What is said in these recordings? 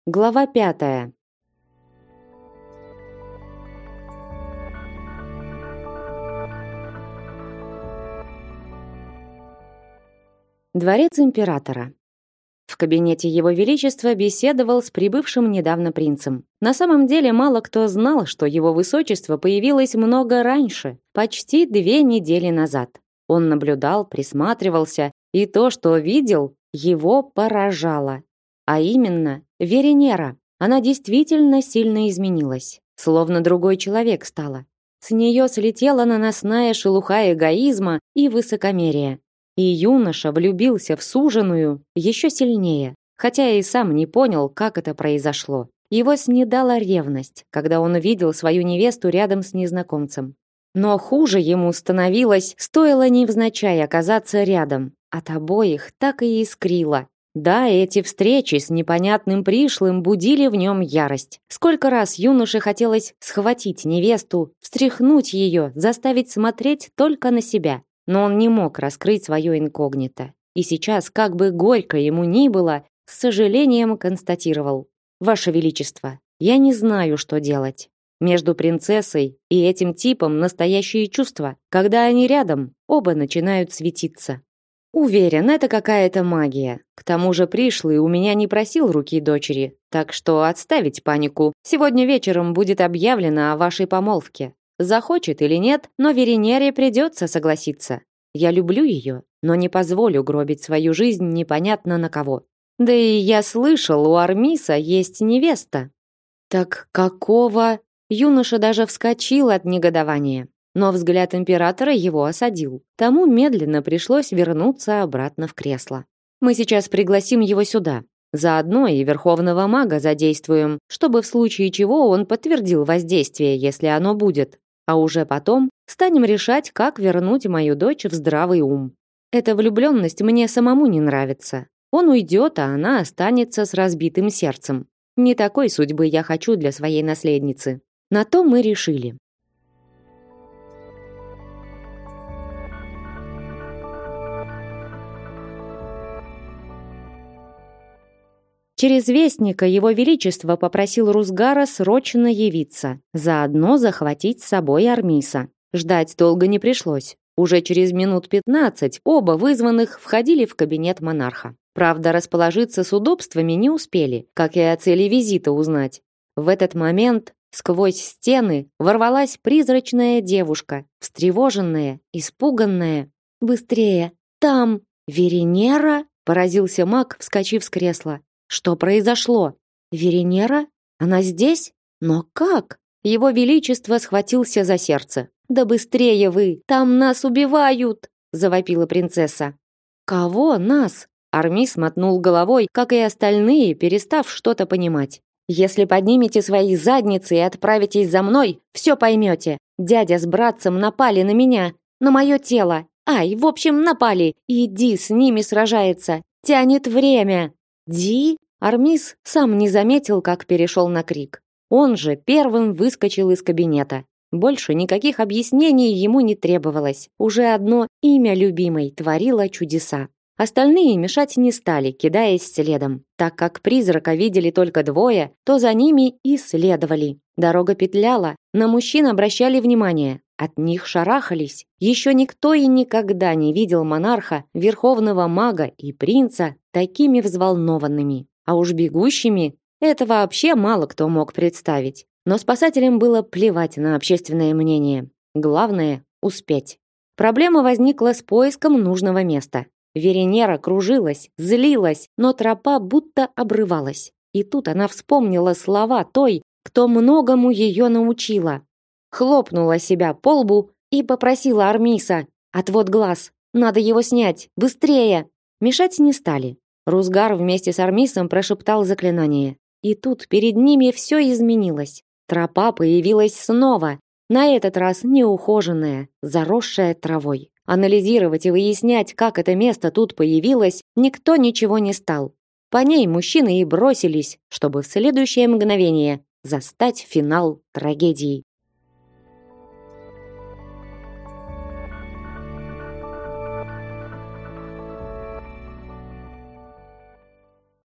Глава 5. Дворец императора. В кабинете Его Величества беседовал с прибывшим недавно принцем. На самом деле мало кто знал, что Его Высочество появилось много раньше, почти 2 недели назад. Он наблюдал, присматривался, и то, что видел, его поражало. А именно, Веренера. Она действительно сильно изменилась, словно другой человек стала. С нее слетела наносная шелуха эгоизма и высокомерия. И юноша влюбился в суженую еще сильнее, хотя и сам не понял, как это произошло. Его снедала ревность, когда он увидел свою невесту рядом с незнакомцем. Но хуже ему становилось, стоило невзначай оказаться рядом. От обоих так и искрило. Да, эти встречи с непонятным пришлым будили в нем ярость. Сколько раз юноше хотелось схватить невесту, встряхнуть ее, заставить смотреть только на себя. Но он не мог раскрыть свое инкогнито. И сейчас, как бы горько ему ни было, с сожалением констатировал: «Ваше Величество, я не знаю, что делать. Между принцессой и этим типом настоящие чувства. Когда они рядом, оба начинают светиться. Уверен, это какая-то магия. К тому же пришлый у меня не просил руки дочери, так что отставить панику. Сегодня вечером будет объявлено о вашей помолвке. Захочет или нет, но Веренере придется согласиться. Я люблю ее, но не позволю гробить свою жизнь непонятно на кого. Да и я слышал, у Армиса есть невеста». «Так какого?» Юноша даже вскочил от негодования. Но взгляд императора его осадил. Тому медленно пришлось вернуться обратно в кресло. «Мы сейчас пригласим его сюда. Заодно и верховного мага задействуем, чтобы в случае чего он подтвердил воздействие, если оно будет. А уже потом станем решать, как вернуть мою дочь в здравый ум. Эта влюбленность мне самому не нравится. Он уйдет, а она останется с разбитым сердцем. Не такой судьбы я хочу для своей наследницы». На то мы решили. Через вестника Его Величество попросил Рузгара срочно явиться, заодно захватить с собой Армиса. Ждать долго не пришлось. Уже через минут 15 оба вызванных входили в кабинет монарха. Правда, расположиться с удобствами не успели, как и о цели визита узнать. В этот момент сквозь стены ворвалась призрачная девушка, встревоженная, испуганная. «Быстрее! Там! Веренера?» – поразился маг, вскочив с кресла. «Что произошло? Веренера? Она здесь? Но как?» Его Величество схватился за сердце. «Да быстрее вы! Там нас убивают!» – завопила принцесса. «Кого нас?» Армис мотнул головой, как и остальные, перестав что-то понимать. «Если поднимете свои задницы и отправитесь за мной, все поймете. Дядя с братцем напали на меня, на мое тело. Ай, в общем, напали. И Ди с ними сражается. Тянет время». «Ди?» Армис сам не заметил, как перешел на крик. Он же первым выскочил из кабинета. Больше никаких объяснений ему не требовалось. Уже одно имя любимой творило чудеса. Остальные мешать не стали, кидаясь следом. Так как призрака видели только двое, то за ними и следовали. Дорога петляла, на мужчин обращали внимание. От них шарахались. Еще никто и никогда не видел монарха, верховного мага и принца такими взволнованными. А уж бегущими это вообще мало кто мог представить. Но спасателям было плевать на общественное мнение. Главное – успеть. Проблема возникла с поиском нужного места. Веренера кружилась, злилась, но тропа будто обрывалась. И тут она вспомнила слова той, кто многому ее научила. Хлопнула себя по лбу и попросила Армиса: «Отвод глаз, надо его снять, быстрее!» Мешать не стали. Рузгар вместе с Армисом прошептал заклинание. И тут перед ними все изменилось. Тропа появилась снова, на этот раз неухоженная, заросшая травой. Анализировать и выяснять, как это место тут появилось, никто ничего не стал. По ней мужчины и бросились, чтобы в следующее мгновение застать финал трагедии.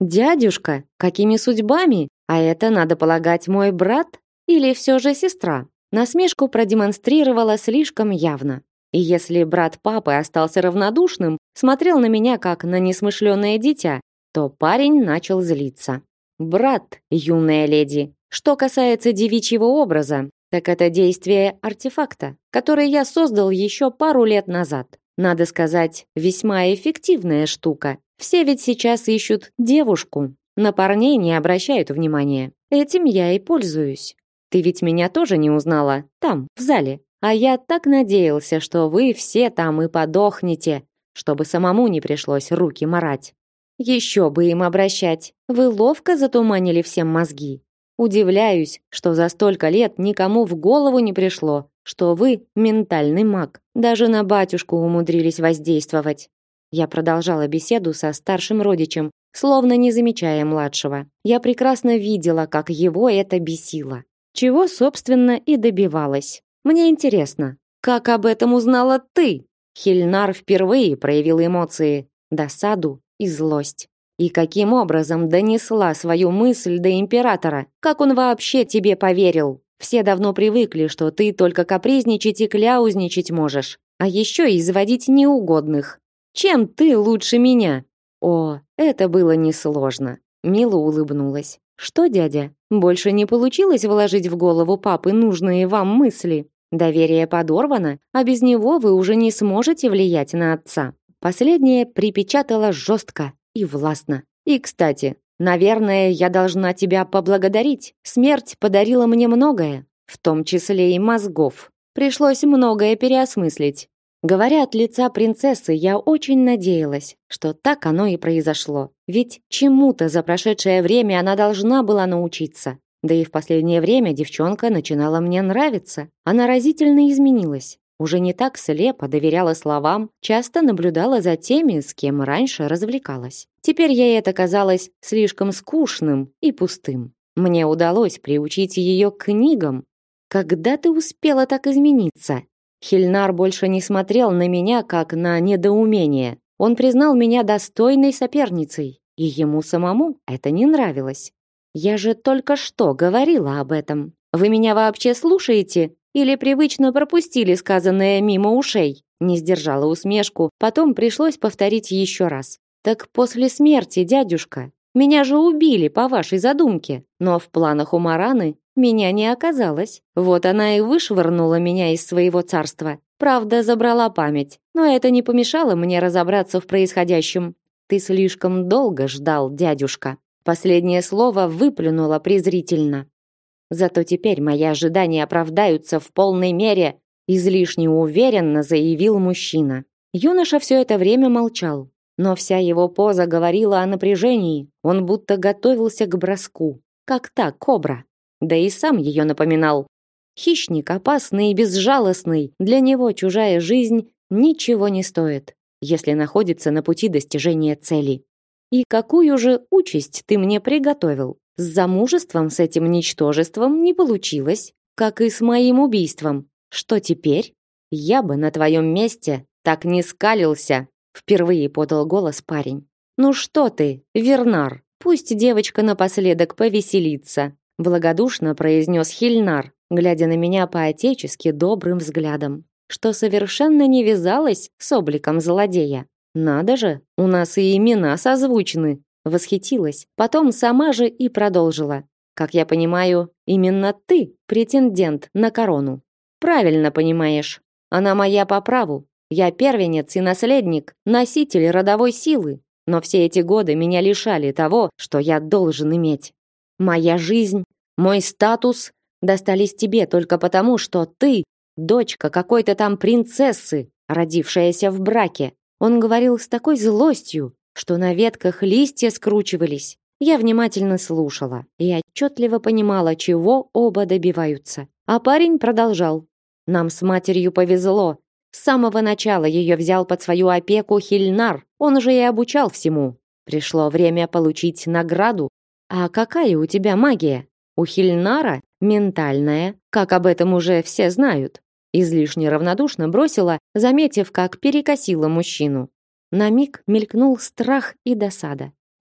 Дядюшка, какими судьбами? А это, надо полагать, мой брат или все же сестра? Насмешку продемонстрировала слишком явно. И если брат папы остался равнодушным, смотрел на меня как на несмышленое дитя, то парень начал злиться. Брат, юная леди. Что касается девичьего образа, так это действие артефакта, который я создал еще пару лет назад. Надо сказать, весьма эффективная штука. Все ведь сейчас ищут девушку. На парней не обращают внимания. Этим я и пользуюсь. Ты ведь меня тоже не узнала там, в зале. А я так надеялся, что вы все там и подохнете, чтобы самому не пришлось руки марать. Еще бы им обращать. Вы ловко затуманили всем мозги. Удивляюсь, что за столько лет никому в голову не пришло, что вы ментальный маг. Даже на батюшку умудрились воздействовать. Я продолжала беседу со старшим родичем, словно не замечая младшего. Я прекрасно видела, как его это бесило. Чего, собственно, и добивалась. Мне интересно, как об этом узнала ты? Хильнар впервые проявил эмоции, досаду и злость. И каким образом донесла свою мысль до императора? Как он вообще тебе поверил? Все давно привыкли, что ты только капризничать и кляузничать можешь, а еще и изводить неугодных. Чем ты лучше меня? О, это было несложно. Мила улыбнулась. Что, дядя, больше не получилось вложить в голову папы нужные вам мысли? Доверие подорвано, а без него вы уже не сможете влиять на отца. Последнее припечатала жестко и властно. И, кстати, наверное, я должна тебя поблагодарить. Смерть подарила мне многое, в том числе и мозгов. Пришлось многое переосмыслить. Говоря от лица принцессы, я очень надеялась, что так оно и произошло. Ведь чему-то за прошедшее время она должна была научиться. Да и в последнее время девчонка начинала мне нравиться. Она разительно изменилась. Уже не так слепо доверяла словам, часто наблюдала за теми, с кем раньше развлекалась. Теперь ей это казалось слишком скучным и пустым. Мне удалось приучить ее к книгам. Когда ты успела так измениться? Хильнар больше не смотрел на меня как на недоумение. Он признал меня достойной соперницей, и ему самому это не нравилось. Я же только что говорила об этом. Вы меня вообще слушаете или привычно пропустили сказанное мимо ушей? Не сдержала усмешку, потом пришлось повторить еще раз. Так после смерти, дядюшка, меня же убили по вашей задумке, но в планах у Мараны меня не оказалось. Вот она и вышвырнула меня из своего царства. Правда, забрала память, но это не помешало мне разобраться в происходящем. Ты слишком долго ждал, дядюшка. Последнее слово выплюнула презрительно. Зато теперь мои ожидания оправдаются в полной мере, излишне уверенно заявил мужчина. Юноша все это время молчал, но вся его поза говорила о напряжении. Он будто готовился к броску, как та кобра. Да и сам ее напоминал. Хищник опасный и безжалостный, для него чужая жизнь ничего не стоит, если находится на пути достижения цели. И какую же участь ты мне приготовил? С замужеством с этим ничтожеством не получилось, как и с моим убийством. Что теперь? Я бы на твоем месте так не скалился, впервые подал голос парень. Ну что ты, Вернар, пусть девочка напоследок повеселится, благодушно произнес Хильнар, глядя на меня по-отечески добрым взглядом, что совершенно не вязалось с обликом злодея. Надо же, у нас и имена созвучны, восхитилась, потом сама же и продолжила. Как я понимаю, именно ты претендент на корону. Правильно понимаешь. Она моя по праву. Я первенец и наследник, носитель родовой силы. Но все эти годы меня лишали того, что я должен иметь. Моя жизнь, мой статус достались тебе только потому, что ты дочка какой-то там принцессы, родившаяся в браке. Он говорил с такой злостью, что на ветках листья скручивались. Я внимательно слушала и отчетливо понимала, чего оба добиваются. А парень продолжал. Нам с матерью повезло. С самого начала ее взял под свою опеку Хильнар. Он же и обучал всему. Пришло время получить награду. А какая у тебя магия? У Хильнара ментальная, как об этом уже все знают. Излишне равнодушно бросила, заметив, как перекосила мужчину. На миг мелькнул страх и досада.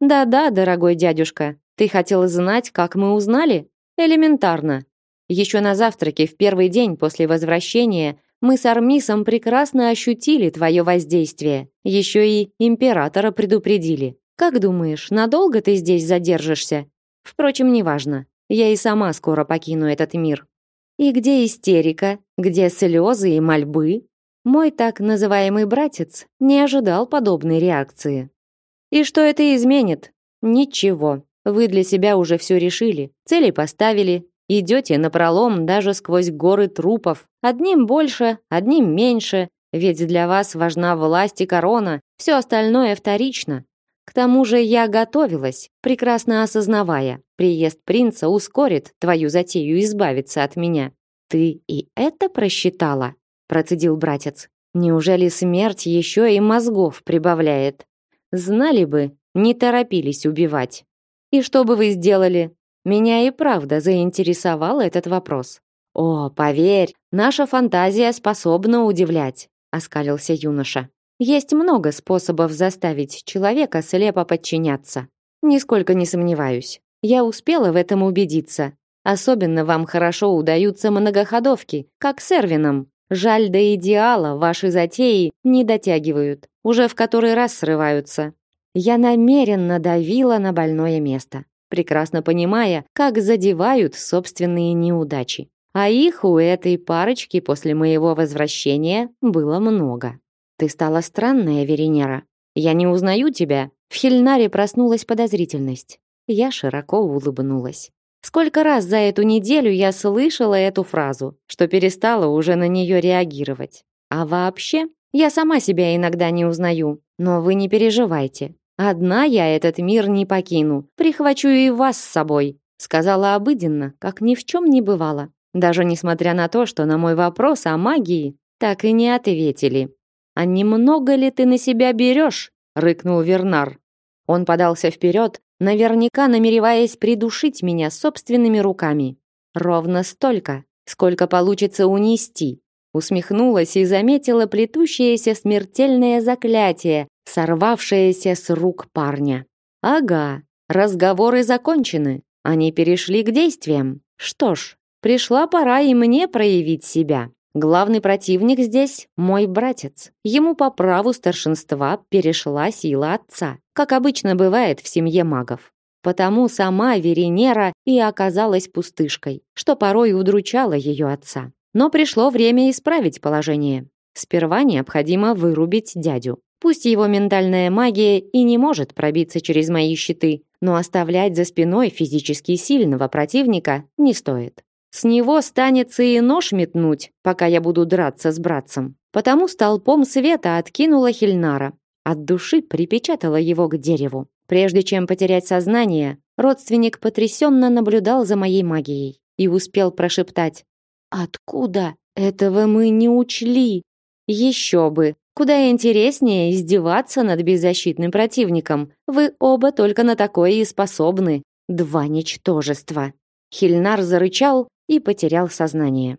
Да-да, дорогой дядюшка, ты хотел знать, как мы узнали? Элементарно. Еще на завтраке в первый день после возвращения мы с Армисом прекрасно ощутили твое воздействие. Еще и императора предупредили. Как думаешь, надолго ты здесь задержишься? Впрочем, неважно. Я и сама скоро покину этот мир. И где истерика? Где слезы и мольбы? Мой так называемый братец не ожидал подобной реакции. И что это изменит? Ничего. Вы для себя уже все решили, цели поставили, идете напролом даже сквозь горы трупов. Одним больше, одним меньше, ведь для вас важна власть и корона, все остальное вторично. К тому же я готовилась, прекрасно осознавая, приезд принца ускорит твою затею избавиться от меня. Ты и это просчитала? Процедил братец. Неужели смерть еще и мозгов прибавляет? Знали бы, не торопились убивать. И что бы вы сделали? Меня и правда заинтересовал этот вопрос. О, поверь, наша фантазия способна удивлять, оскалился юноша. Есть много способов заставить человека слепо подчиняться. Нисколько не сомневаюсь. Я успела в этом убедиться. Особенно вам хорошо удаются многоходовки, как с Эрвином. Жаль, до идеала ваши затеи не дотягивают. Уже в который раз срываются. Я намеренно давила на больное место, прекрасно понимая, как задевают собственные неудачи. А их у этой парочки после моего возвращения было много. Ты стала странная, Веринера. Я не узнаю тебя. В Хельнаре проснулась подозрительность. Я широко улыбнулась. Сколько раз за эту неделю я слышала эту фразу, что перестала уже на нее реагировать. А вообще, я сама себя иногда не узнаю. Но вы не переживайте. Одна я этот мир не покину. Прихвачу и вас с собой, сказала обыденно, как ни в чем не бывало. Даже несмотря на то, что на мой вопрос о магии так и не ответили. А немного ли ты на себя берешь? Рыкнул Вернар. Он подался вперед, наверняка намереваясь придушить меня собственными руками. Ровно столько, сколько получится унести. Усмехнулась и заметила плетущееся смертельное заклятие, сорвавшееся с рук парня. Ага, разговоры закончены. Они перешли к действиям. Что ж, пришла пора и мне проявить себя. Главный противник здесь мой братец. Ему по праву старшинства перешла сила отца, как обычно бывает в семье магов. Потому сама Веринера и оказалась пустышкой, что порой удручало ее отца. Но пришло время исправить положение. Сперва необходимо вырубить дядю. Пусть его ментальная магия и не может пробиться через мои щиты, но оставлять за спиной физически сильного противника не стоит. С него станется и нож метнуть, пока я буду драться с братцем. Потому столпом света откинула Хельнара. От души припечатала его к дереву. Прежде чем потерять сознание, родственник потрясенно наблюдал за моей магией и успел прошептать: «Откуда? Этого мы не учли». Еще бы. Куда интереснее издеваться над беззащитным противником. Вы оба только на такое и способны. Два ничтожества. Хельнар зарычал и потерял сознание.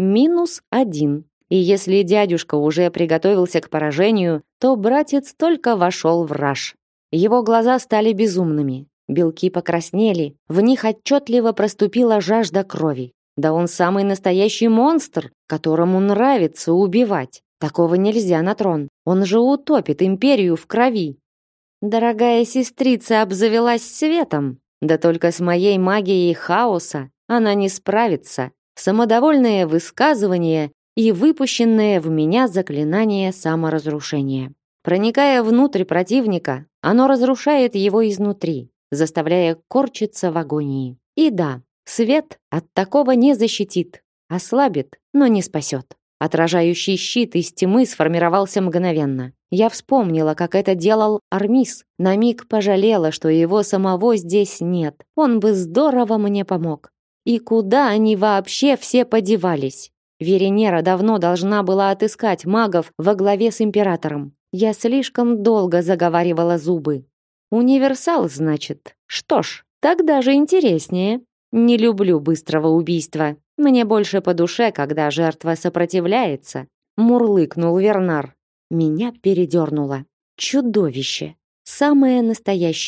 -1. И если дядюшка уже приготовился к поражению, то братец только вошел в раж. Его глаза стали безумными. Белки покраснели, в них отчетливо проступила жажда крови. Да он самый настоящий монстр, которому нравится убивать. Такого нельзя на трон. Он же утопит империю в крови. Дорогая сестрица обзавелась светом. Да только с моей магией хаоса она не справится. Самодовольное высказывание и выпущенное в меня заклинание саморазрушения. Проникая внутрь противника, оно разрушает его изнутри, заставляя корчиться в агонии. И да, свет от такого не защитит, ослабит, но не спасет. Отражающий щит из тьмы сформировался мгновенно. Я вспомнила, как это делал Армис. На миг пожалела, что его самого здесь нет. Он бы здорово мне помог. И куда они вообще все подевались? Веринера давно должна была отыскать магов во главе с императором. Я слишком долго заговаривала зубы. Универсал, значит. Что ж, так даже интереснее. Не люблю быстрого убийства. Мне больше по душе, когда жертва сопротивляется. Мурлыкнул Вернар. Меня передернуло. Чудовище. Самое настоящее.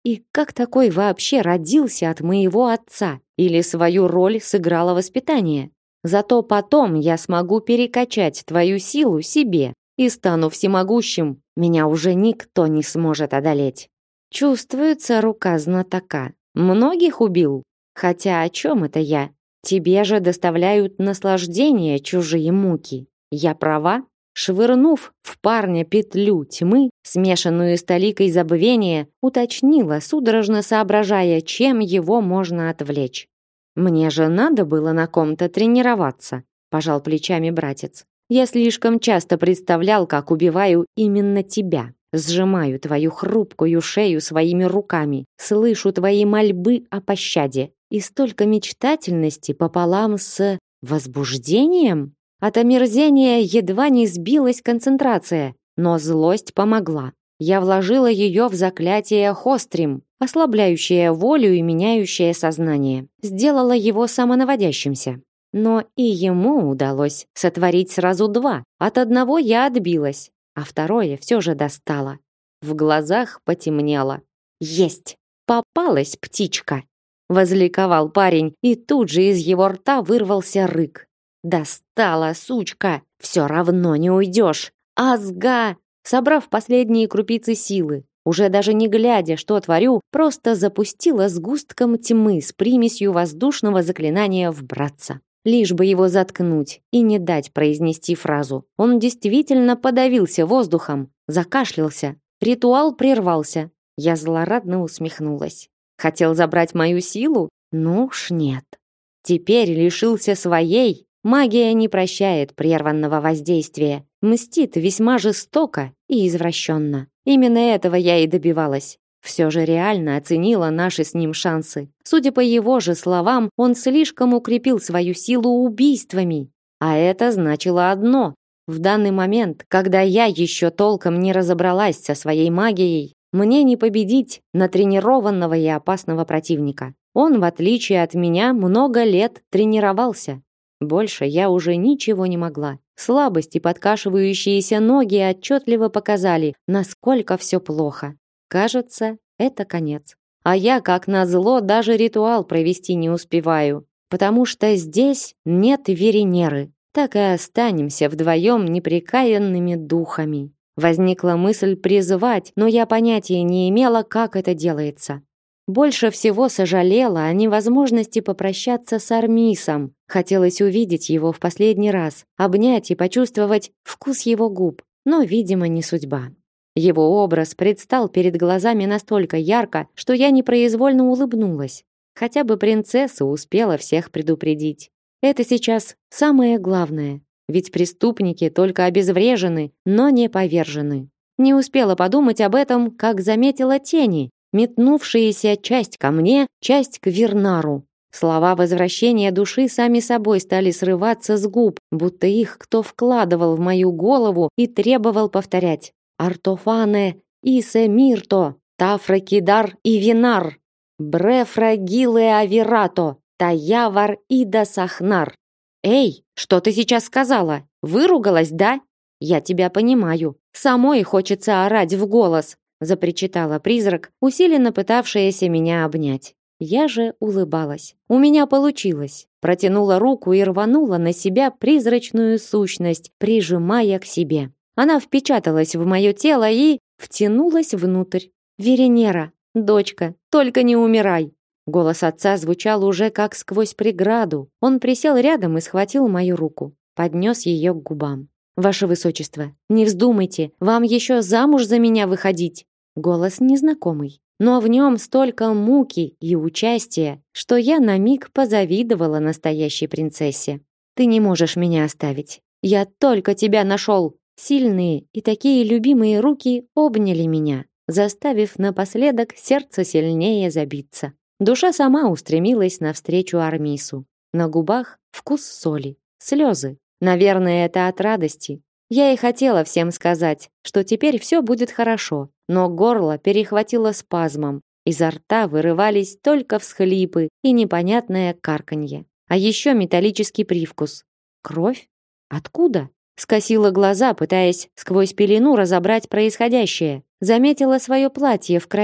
И как такой вообще родился от моего отца? Или свою роль сыграло воспитание? Зато потом я смогу перекачать твою силу себе и стану всемогущим. Меня уже никто не сможет одолеть. Чувствуется рука знатока. Многих убил. Хотя о чем это я? Тебе же доставляют наслаждение чужие муки. Я права? Швырнув в парня петлю тьмы, смешанную с толикой забвения, уточнила, судорожно соображая, чем его можно отвлечь. «Мне же надо было на ком-то тренироваться», – пожал плечами братец. «Я слишком часто представлял, как убиваю именно тебя. Сжимаю твою хрупкую шею своими руками, слышу твои мольбы о пощаде. И столько мечтательности пополам с возбуждением». От омерзения едва не сбилась концентрация, но злость помогла. Я вложила ее в заклятие Хострим, ослабляющее волю и меняющее сознание. Сделала его самонаводящимся. Но и ему удалось сотворить сразу два. От одного я отбилась, а второе все же достала. В глазах потемнело. «Есть! Попалась птичка!» Возликовал парень, и тут же из его рта вырвался рык. «Достала, сучка! Все равно не уйдешь! Азга!» Собрав последние крупицы силы, уже даже не глядя, что творю, просто запустила сгустком тьмы с примесью воздушного заклинания в братца. Лишь бы его заткнуть и не дать произнести фразу. Он действительно подавился воздухом, закашлялся. Ритуал прервался. Я злорадно усмехнулась. Хотел забрать мою силу? Ну уж нет. Теперь лишился своей. Магия не прощает прерванного воздействия, мстит весьма жестоко и извращенно. Именно этого я и добивалась. Все же реально оценила наши с ним шансы. Судя по его же словам, он слишком укрепил свою силу убийствами. А это значило одно. В данный момент, когда я еще толком не разобралась со своей магией, мне не победить натренированного и опасного противника. Он, в отличие от меня, много лет тренировался. Больше я уже ничего не могла. Слабость и подкашивающиеся ноги отчетливо показали, насколько все плохо. Кажется, это конец. А я, как назло, даже ритуал провести не успеваю, потому что здесь нет Веренеры. Так и останемся вдвоем непрекаянными духами. Возникла мысль призывать, но я понятия не имела, как это делается. Больше всего сожалела о невозможности попрощаться с Армисом. Хотелось увидеть его в последний раз, обнять и почувствовать вкус его губ, но, видимо, не судьба. Его образ предстал перед глазами настолько ярко, что я непроизвольно улыбнулась. Хотя бы принцесса успела всех предупредить. Это сейчас самое главное, ведь преступники только обезврежены, но не повержены. Не успела подумать об этом, как заметила тени, метнувшиеся часть ко мне, часть к Вернару. Слова возвращения души сами собой стали срываться с губ, будто их кто вкладывал в мою голову и требовал повторять. «Артофане, Исе Мирто, Тафракидар и Винар, Брефрагиле Авирато, Таявар Ида Сахнар». «Эй, что ты сейчас сказала? Выругалась, да?» «Я тебя понимаю. Самой хочется орать в голос», запричитала призрак, усиленно пытавшаяся меня обнять. Я же улыбалась. У меня получилось. Протянула руку и рванула на себя призрачную сущность, прижимая к себе. Она впечаталась в мое тело и втянулась внутрь. «Веренера, дочка, только не умирай!» Голос отца звучал уже как сквозь преграду. Он присел рядом и схватил мою руку, поднес ее к губам. «Ваше высочество, не вздумайте, вам еще замуж за меня выходить!» Голос незнакомый, но в нем столько муки и участия, что я на миг позавидовала настоящей принцессе. «Ты не можешь меня оставить. Я только тебя нашел!» Сильные и такие любимые руки обняли меня, заставив напоследок сердце сильнее забиться. Душа сама устремилась навстречу Армису. На губах вкус соли, слезы. Наверное, это от радости. Я и хотела всем сказать, что теперь все будет хорошо, но горло перехватило спазмом. Изо рта вырывались только всхлипы и непонятное карканье. А еще металлический привкус. Кровь? Откуда? Скосила глаза, пытаясь сквозь пелену разобрать происходящее. Заметила свое платье в крови.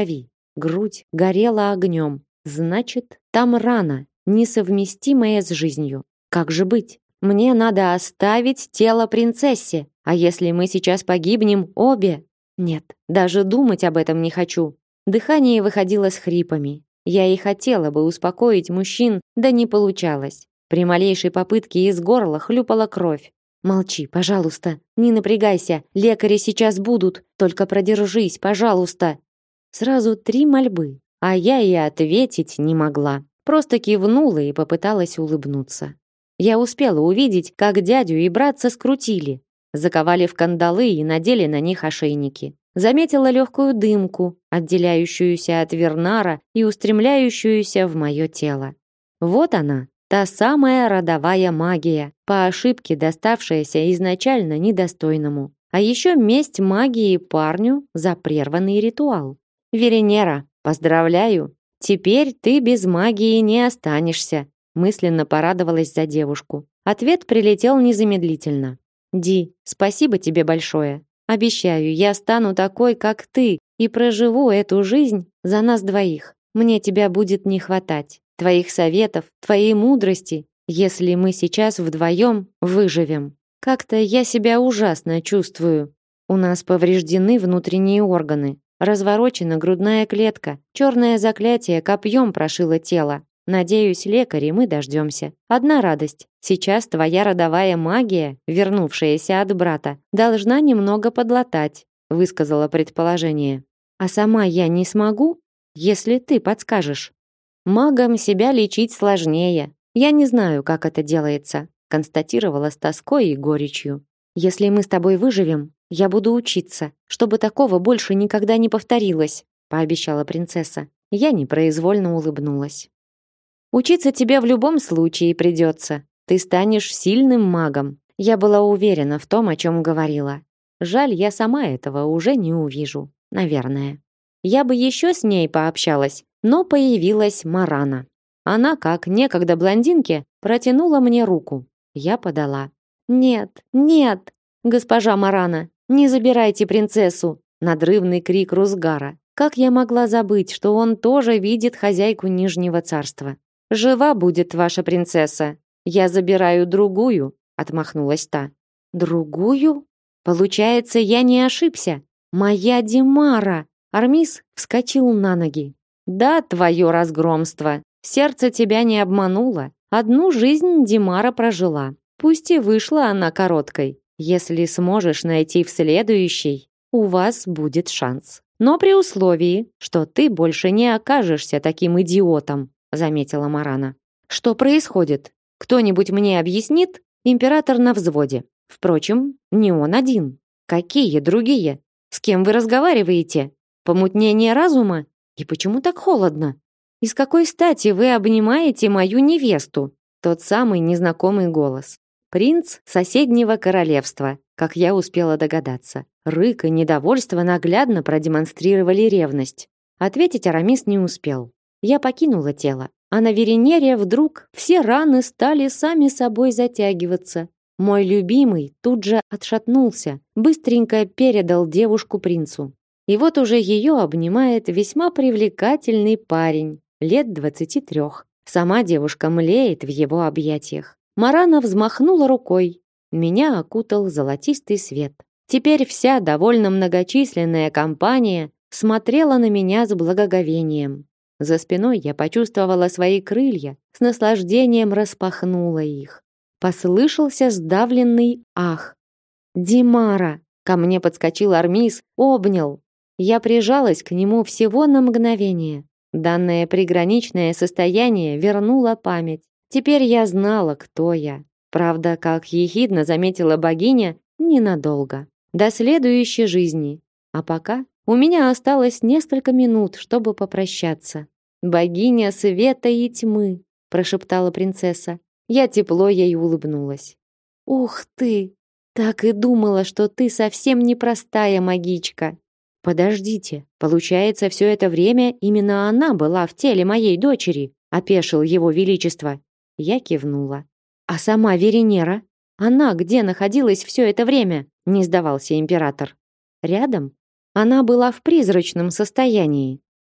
грудь горела огнем. Значит, там рана, несовместимая с жизнью. Как же быть? Мне надо оставить тело принцессе. А если мы сейчас погибнем обе? Нет, даже думать об этом не хочу. Дыхание выходило с хрипами. Я и хотела бы успокоить мужчин, да не получалось. При малейшей попытке из горла хлюпала кровь. Молчи, пожалуйста. Не напрягайся. Лекари сейчас будут. Только продержись, пожалуйста. Сразу 3 мольбы, а я и ответить не могла. Просто кивнула и попыталась улыбнуться. Я успела увидеть, как дядю и братца скрутили, заковали в кандалы и надели на них ошейники. Заметила легкую дымку, отделяющуюся от Вернара и устремляющуюся в мое тело. Вот она, та самая родовая магия, по ошибке доставшаяся изначально недостойному. А еще месть магии парню за прерванный ритуал. Веренера, поздравляю, теперь ты без магии не останешься, мысленно порадовалась за девушку. Ответ прилетел незамедлительно. Ди, спасибо тебе большое. Обещаю, я стану такой, как ты, и проживу эту жизнь за нас двоих. Мне тебя будет не хватать, твоих советов, твоей мудрости, если мы сейчас вдвоем выживем. Как-то я себя ужасно чувствую. У нас повреждены внутренние органы, разворочена грудная клетка, черное заклятие копьем прошило тело. Надеюсь, лекари мы дождемся. Одна радость. Сейчас твоя родовая магия, вернувшаяся от брата, должна немного подлатать, высказала предположение. А сама я не смогу, если ты подскажешь. Магам себя лечить сложнее. Я не знаю, как это делается, констатировала с тоской и горечью. Если мы с тобой выживем, я буду учиться, чтобы такого больше никогда не повторилось, пообещала принцесса. Я непроизвольно улыбнулась. Учиться тебе в любом случае придется. Ты станешь сильным магом. Я была уверена в том, о чем говорила. Жаль, я сама этого уже не увижу. Наверное. Я бы еще с ней пообщалась, но появилась Марана. Она, как некогда блондинке, протянула мне руку. Я подала. «Нет, нет, госпожа Марана, не забирайте принцессу!» Надрывный крик Рузгара. Как я могла забыть, что он тоже видит хозяйку Нижнего царства? «Жива будет ваша принцесса. Я забираю другую», — отмахнулась та. «Другую? Получается, я не ошибся. Моя Димара!» Армис вскочил на ноги. «Да, твое разгромство. Сердце тебя не обмануло. Одну жизнь Димара прожила. Пусть и вышла она короткой. Если сможешь найти в следующей, у вас будет шанс. Но при условии, что ты больше не окажешься таким идиотом», заметила Марана. Что происходит? Кто-нибудь мне объяснит? Император на взводе. Впрочем, не он один. Какие другие? С кем вы разговариваете? Помутнение разума? И почему так холодно? И с какой стати вы обнимаете мою невесту? Тот самый незнакомый голос. Принц соседнего королевства, как я успела догадаться. Рык и недовольство наглядно продемонстрировали ревность. Ответить Арамис не успел. Я покинула тело, а на Веренере вдруг все раны стали сами собой затягиваться. Мой любимый тут же отшатнулся, быстренько передал девушку принцу. И вот уже ее обнимает весьма привлекательный парень, лет 23. Сама девушка млеет в его объятиях. Марана взмахнула рукой. Меня окутал золотистый свет. Теперь вся довольно многочисленная компания смотрела на меня с благоговением. За спиной я почувствовала свои крылья, с наслаждением распахнула их. Послышался сдавленный ах. «Димара!» Ко мне подскочил Армис, обнял. Я прижалась к нему всего на мгновение. Данное приграничное состояние вернуло память. Теперь я знала, кто я. Правда, как ехидно заметила богиня, ненадолго. До следующей жизни. А пока у меня осталось несколько минут, чтобы попрощаться. «Богиня света и тьмы», — прошептала принцесса. Я тепло ей улыбнулась. «Ух ты! Так и думала, что ты совсем непростая магичка». «Подождите, получается, все это время именно она была в теле моей дочери», — опешил его величество. Я кивнула. «А сама Веренера? Она где находилась все это время?» — не сдавался император. «Рядом? Она была в призрачном состоянии.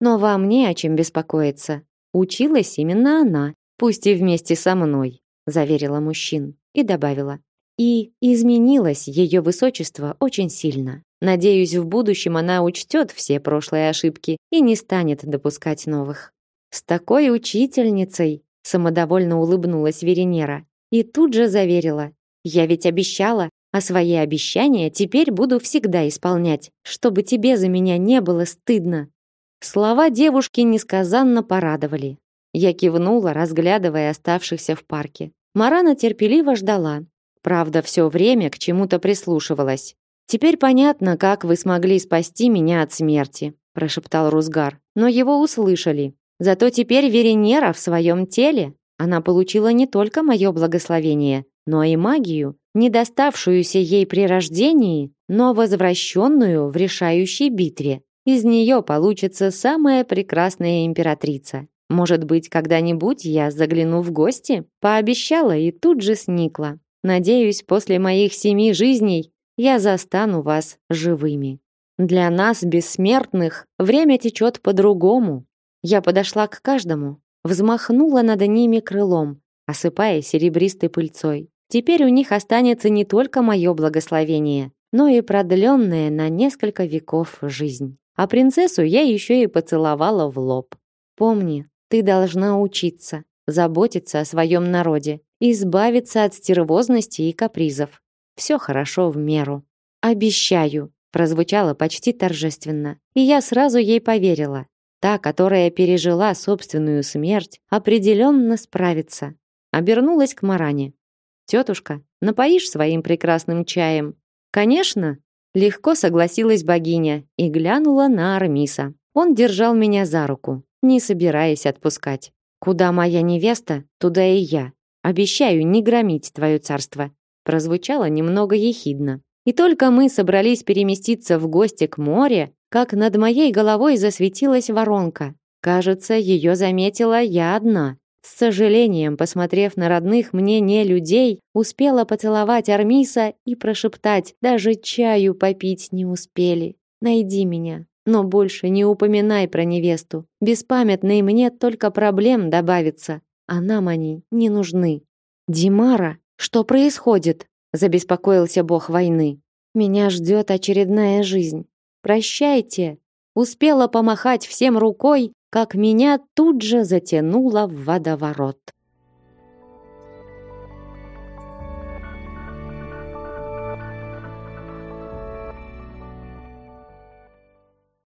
Но вам не о чем беспокоиться. Училась именно она, пусть и вместе со мной, заверила мужчин и добавила: и изменилось ее высочество очень сильно. Надеюсь, в будущем она учтет все прошлые ошибки и не станет допускать новых. С такой учительницей, самодовольно улыбнулась Веренера и тут же заверила: я ведь обещала, а свои обещания теперь буду всегда исполнять, чтобы тебе за меня не было стыдно. Слова девушки несказанно порадовали. Я кивнула, разглядывая оставшихся в парке. Марана терпеливо ждала. Правда, все время к чему-то прислушивалась. Теперь понятно, как вы смогли спасти меня от смерти, прошептал Рузгар, но его услышали. Зато теперь Веренера в своем теле. Она получила не только мое благословение, но и магию, не доставшуюся ей при рождении, но возвращенную в решающей битве. Из нее получится самая прекрасная императрица. Может быть, когда-нибудь я загляну в гости? Пообещала и тут же сникла. Надеюсь, после моих 7 жизней я застану вас живыми. Для нас, бессмертных, время течет по-другому. Я подошла к каждому, взмахнула над ними крылом, осыпая серебристой пыльцой. Теперь у них останется не только мое благословение, но и продленная на несколько веков жизнь. А принцессу я еще и поцеловала в лоб. Помни, ты должна учиться, заботиться о своем народе, избавиться от стервозности и капризов. Все хорошо в меру. Обещаю, прозвучало почти торжественно, и я сразу ей поверила. Та, которая пережила собственную смерть, определенно справится. Обернулась к Маране. Тетушка, напоишь своим прекрасным чаем? Конечно, легко согласилась богиня и глянула на Армиса. Он держал меня за руку, не собираясь отпускать. Куда моя невеста, туда и я. Обещаю не громить твое царство. Прозвучало немного ехидно. И только мы собрались переместиться в гости к морю, как над моей головой засветилась воронка. Кажется, ее заметила я одна. С сожалением, посмотрев на родных мне не людей, успела поцеловать Армиса и прошептать: даже чаю попить не успели. Найди меня, но больше не упоминай про невесту. Беспамятной мне только проблем добавится, а нам они не нужны. Димара, что происходит? Забеспокоился бог войны. Меня ждет очередная жизнь. Прощайте. Успела помахать всем рукой, как меня тут же затянуло в водоворот.